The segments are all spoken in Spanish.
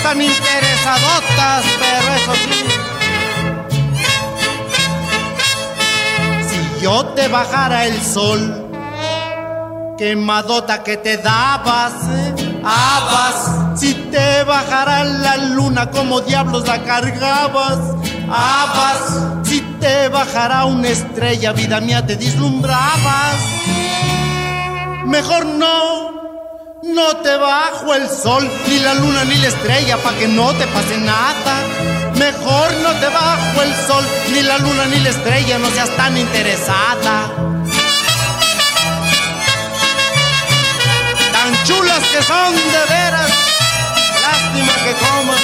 tan interesadotas, pero eso sí. Si yo te bajara el sol, quemadota que te dabas, habas. Si te bajara la luna, como diablos la cargabas, habas. Si te bajara una estrella, vida mía, te deslumbrabas. Mejor no te bajo el sol, ni la luna ni la estrella, pa' que no te pase nada. Mejor no te bajo el sol, ni la luna ni la estrella, no seas tan interesada. Tan chulas que son de veras, lástima que coman.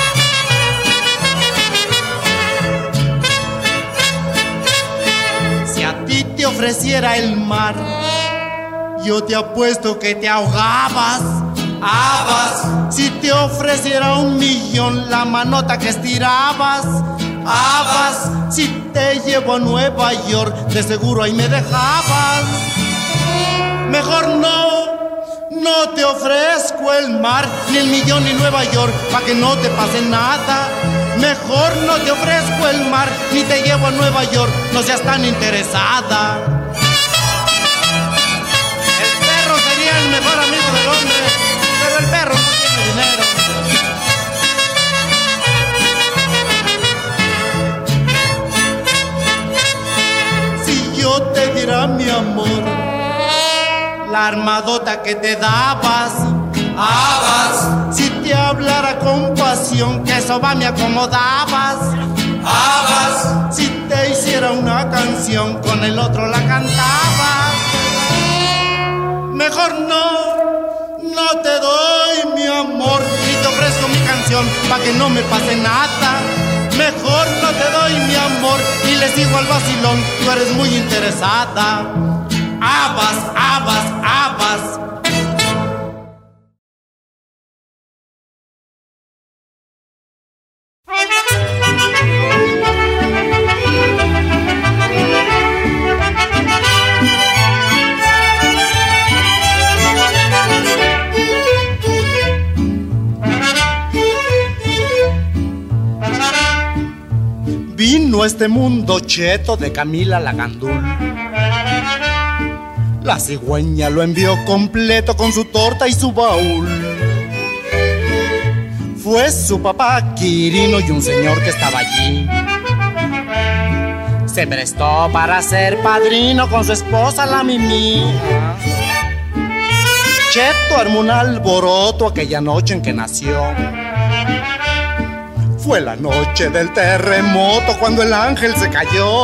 Si a ti te ofreciera el mar, yo te apuesto que te ahogabas, habas. Si te ofreciera 1.000.000, la manota que estirabas, habas. Si te llevo a Nueva York, de seguro ahí me dejabas. Mejor no te ofrezco el mar, ni el millón ni Nueva York, pa' que no te pase nada. Mejor no te ofrezco el mar, ni te llevo a Nueva York, no seas tan interesada. El mejor amigo del hombre, pero el perro no tiene dinero. Si yo te diera mi amor, la armadota que te dabas, habas. Si te hablara con pasión, que eso va me acomodabas, habas. Si te hiciera una canción, con el otro la cantabas. Mejor no te doy mi amor, ni te ofrezco mi canción, pa' que no me pase nada. Mejor no te doy mi amor, y les digo al vacilón, tú eres muy interesada. Habas, habas, habas. Vino este mundo cheto de Camila la Gandul. La cigüeña lo envió completo con su torta y su baúl. Fue su papá Quirino y un señor que estaba allí. Se prestó para ser padrino con su esposa la Mimi. Cheto armó un alboroto aquella noche en que nació. Fue la noche del terremoto cuando el ángel se cayó.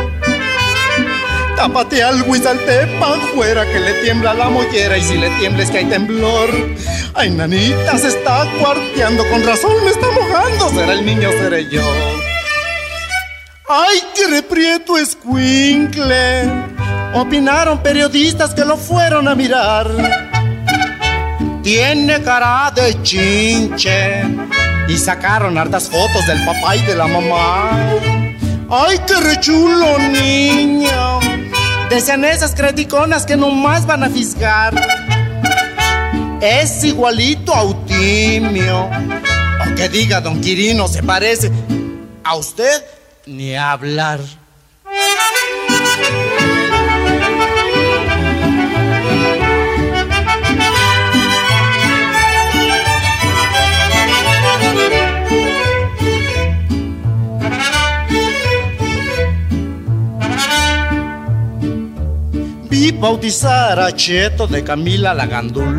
Tápate algo y salte pa' afuera que le tiembla la mollera, y si le tiembla es que hay temblor. Ay, nanita, se está cuarteando, con razón me está mojando, será el niño, seré yo. Ay, qué reprieto escuincle, opinaron periodistas que lo fueron a mirar. Tiene cara de chinche, y sacaron hartas fotos del papá y de la mamá. ¡Ay, qué rechulo niño! Decían esas criticonas que nomás van a fisgar. Es igualito a Eutimio. O que diga don Quirino, se parece a usted, ni a hablar. Vi bautizar a Cheto de Camila la Gandul,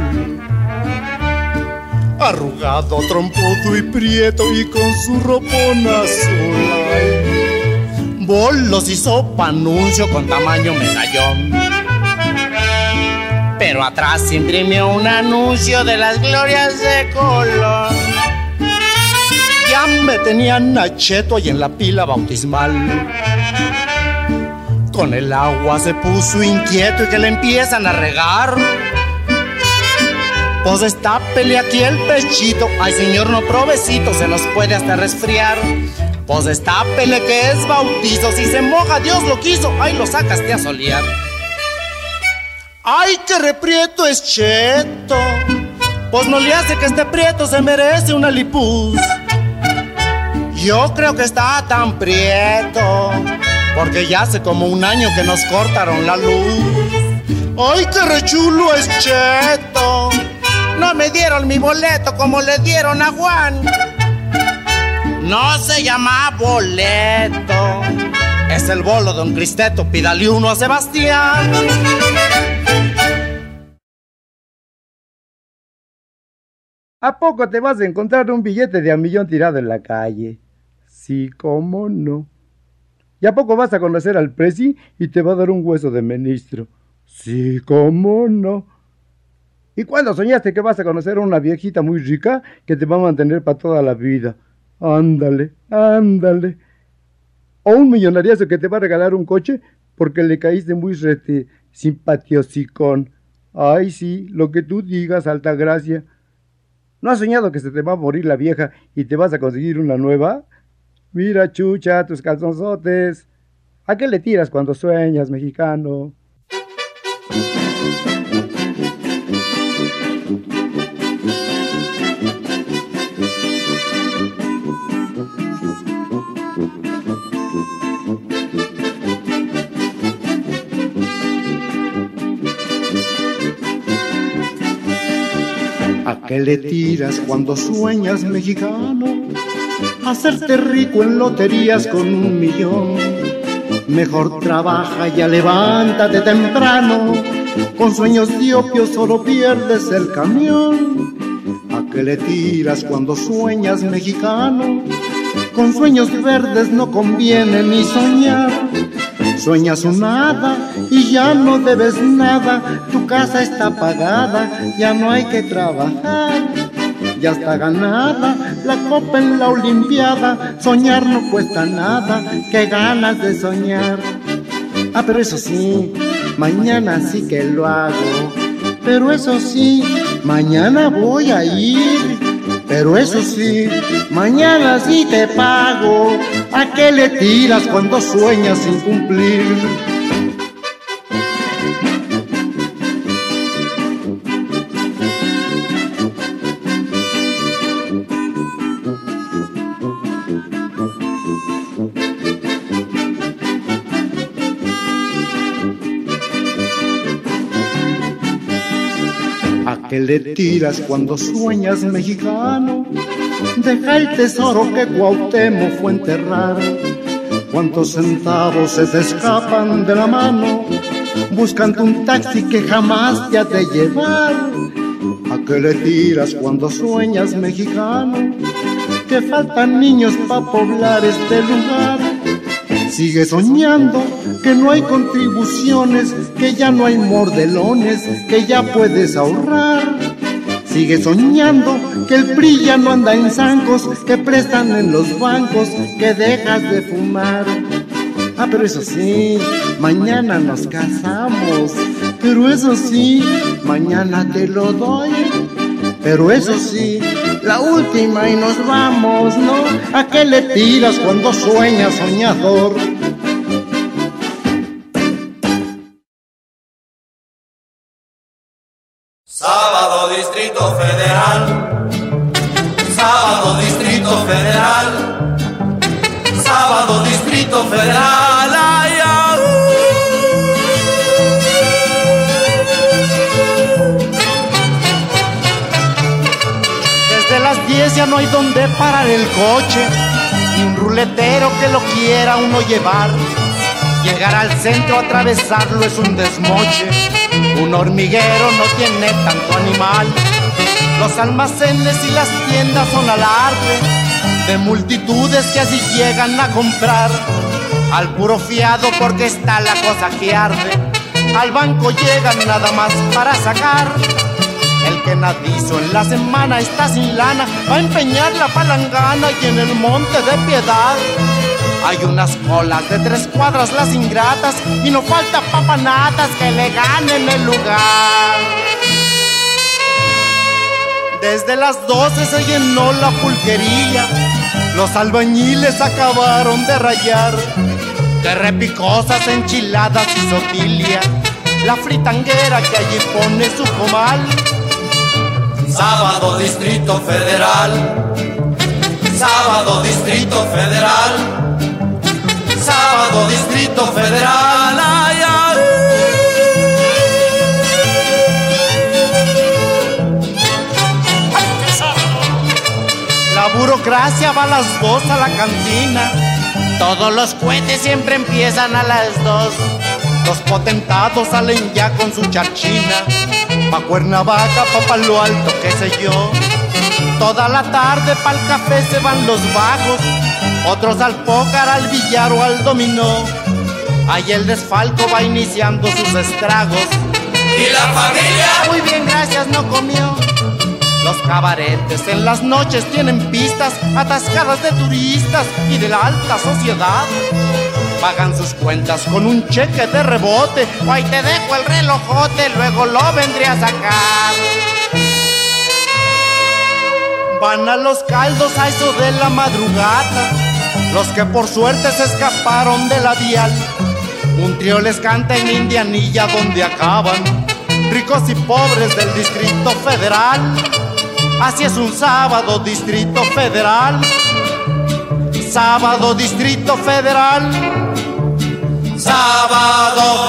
arrugado, trompudo y prieto, y con su ropón azul. Bolos hizo panuncio con tamaño medallón, pero atrás imprimió un anuncio de las glorias de Colón. Ya me tenían a Cheto ahí en la pila bautismal. Con el agua se puso inquieto y que le empiezan a regar. Pues destápele aquí el pechito. Ay, señor, no, provecito, se nos puede hasta resfriar. Pues destápele que es bautizo. Si se moja, Dios lo quiso. Ay, lo sacaste a solear. Ay, qué reprieto es Cheto. Pues no le hace que este prieto se merece una lipuz. Yo creo que está tan prieto porque ya hace como un año que nos cortaron la luz. ¡Ay, qué rechulo es Cheto! No me dieron mi boleto como le dieron a Juan. No se llama boleto, es el bolo, don Cristeto, pídale uno a Sebastián. ¿A poco te vas a encontrar un billete de $1,000,000 tirado en la calle? Sí, cómo no. ¿Y a poco vas a conocer al presi y te va a dar un hueso de ministro? Sí, cómo no. ¿Y cuándo soñaste que vas a conocer a una viejita muy rica que te va a mantener para toda la vida? Ándale, ándale. O un millonariazo que te va a regalar un coche porque le caíste muy simpatiosicón. Ay, sí, lo que tú digas, Altagracia. ¿No has soñado que se te va a morir la vieja y te vas a conseguir una nueva? Mira, chucha, tus calzonzotes. ¿A qué le tiras cuando sueñas, mexicano? ¿A qué le tiras cuando sueñas, mexicano? Hacerte rico en loterías con $1,000,000. Mejor trabaja, ya levántate temprano. Con sueños de opio solo pierdes el camión. ¿A qué le tiras cuando sueñas, mexicano? Con sueños verdes no conviene ni soñar. Sueñas un nada y ya no debes nada. Tu casa está pagada, ya no hay que trabajar. Ya está ganada la copa en la olimpiada. Soñar no cuesta nada, qué ganas de soñar. Ah, pero eso sí, mañana sí que lo hago. Pero eso sí, mañana voy a ir. Pero eso sí, mañana sí te pago. ¿A qué le tiras cuando sueñas sin cumplir? ¿A qué le tiras cuando sueñas, mexicano? Deja el tesoro que Cuauhtémoc fue a enterrar. ¿Cuántos centavos se te escapan de la mano buscando un taxi que jamás te ha de llevar? ¿A qué le tiras cuando sueñas, mexicano? Que faltan niños para poblar este lugar. Sigue soñando que no hay contribuciones, que ya no hay mordelones, que ya puedes ahorrar. Sigue soñando que el PRI ya no anda en zancos, que prestan en los bancos, que dejas de fumar. Ah, pero eso sí, mañana nos casamos. Pero eso sí, mañana te lo doy. Pero eso sí, la última y nos vamos, ¿no? ¿A qué le tiras cuando sueñas, soñador? Sábado Distrito Federal, Sábado Distrito Federal, Sábado Distrito Federal, ay, ay. Desde las 10 ya no hay donde parar el coche, ni un ruletero que lo quiera uno llevar. Llegar al centro, atravesarlo es un desmoche. Un hormiguero no tiene tanto animal. Los almacenes y las tiendas son alarde de multitudes que así llegan a comprar. Al puro fiado porque está la cosa que arde. Al banco llegan nada más para sacar. El que nadizo en la semana está sin lana, va a empeñar la palangana y en el monte de Piedad hay unas colas de 3 cuadras las ingratas y no falta papanatas que le ganen el lugar. Desde las 12 se llenó la pulquería, los albañiles acabaron de rayar. De repicosas, enchiladas y sotilia, la fritanguera que allí pone su comal. Sábado Distrito Federal, sábado Distrito Federal, sábado Distrito Federal. Ay, ay. La burocracia va a las 2 a la cantina. Todos los cohetes siempre empiezan a las 2. Los potentados salen ya con su charchina. Pa' Cuernavaca, pa' Palo Alto, qué sé yo. Toda la tarde pa'l café se van los vagos. Otros al pócar, al billar o al dominó. Ahí el desfalco va iniciando sus estragos. ¿Y la familia? Muy bien, gracias, no comió. Los cabaretes en las noches tienen pistas atascadas de turistas y de la alta sociedad. Pagan sus cuentas con un cheque de rebote. O ahí te dejo el relojote, luego lo vendré a sacar. Van a los caldos a eso de la madrugada, los que por suerte se escaparon de la vial. Un trío les canta en Indianilla donde acaban, ricos y pobres del Distrito Federal. Así es un sábado Distrito Federal, sábado Distrito Federal, sábado